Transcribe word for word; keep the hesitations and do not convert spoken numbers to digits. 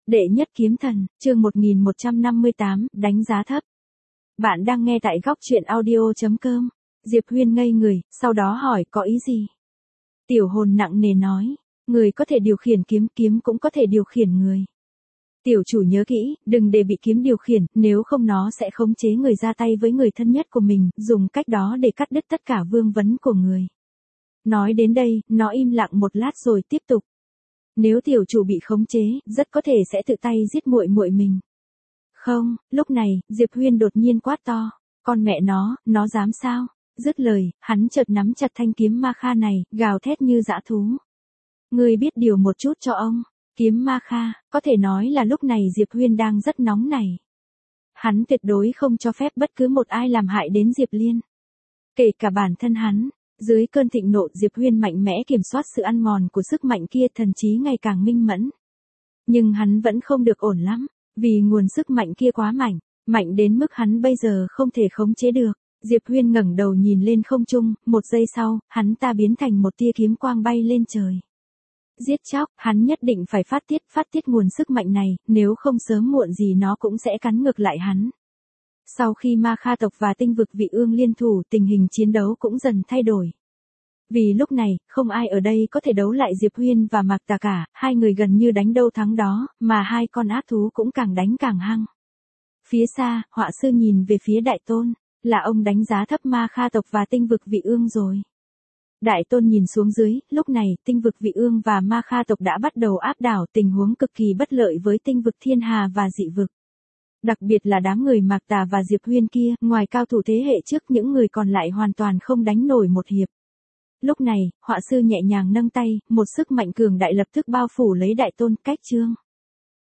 Đệ nhất kiếm thần, chương một nghìn một trăm năm mươi tám, đánh giá thấp. Bạn đang nghe tại góc truyện audio chấm com. Diệp Huyên ngây người, sau đó hỏi có ý gì? Tiểu hồn nặng nề nói, người có thể điều khiển kiếm, kiếm cũng có thể điều khiển người. Tiểu chủ nhớ kỹ, đừng để bị kiếm điều khiển, nếu không nó sẽ khống chế người ra tay với người thân nhất của mình, dùng cách đó để cắt đứt tất cả vương vấn của người. Nói đến đây, nó im lặng một lát rồi tiếp tục. Nếu tiểu chủ bị khống chế, rất có thể sẽ tự tay giết muội muội mình. Không, lúc này, Diệp Huyên đột nhiên quát to, con mẹ nó, nó dám sao? Dứt lời, hắn chợt nắm chặt thanh kiếm ma kha này, gào thét như dã thú. Ngươi biết điều một chút cho ông. Kiếm ma kha, có thể nói là lúc này Diệp Huyên đang rất nóng nảy. Hắn tuyệt đối không cho phép bất cứ một ai làm hại đến Diệp Liên. Kể cả bản thân hắn. Dưới cơn thịnh nộ, Diệp Huyên mạnh mẽ kiểm soát sự ăn mòn của sức mạnh kia, thần trí ngày càng minh mẫn. Nhưng hắn vẫn không được ổn lắm, vì nguồn sức mạnh kia quá mạnh, mạnh đến mức hắn bây giờ không thể khống chế được. Diệp Huyên ngẩng đầu nhìn lên không trung, một giây sau, hắn ta biến thành một tia kiếm quang bay lên trời. Giết chóc, hắn nhất định phải phát tiết, phát tiết nguồn sức mạnh này, nếu không sớm muộn gì nó cũng sẽ cắn ngược lại hắn. Sau khi Ma Kha tộc và Tinh vực Vị Ương liên thủ, tình hình chiến đấu cũng dần thay đổi. Vì lúc này, không ai ở đây có thể đấu lại Diệp Huyên và Mạc Tà cả, hai người gần như đánh đâu thắng đó, mà hai con ác thú cũng càng đánh càng hăng. Phía xa, họa sư nhìn về phía Đại Tôn, là ông đánh giá thấp Ma Kha tộc và Tinh vực Vị Ương rồi. Đại Tôn nhìn xuống dưới, lúc này, Tinh vực Vị Ương và Ma Kha tộc đã bắt đầu áp đảo, tình huống cực kỳ bất lợi với Tinh vực Thiên Hà và dị vực. Đặc biệt là đám người Mạc Tà và Diệp Huyên kia, ngoài cao thủ thế hệ trước, những người còn lại hoàn toàn không đánh nổi một hiệp. Lúc này, họa sư nhẹ nhàng nâng tay, một sức mạnh cường đại lập tức bao phủ lấy Đại Tôn, cách chương.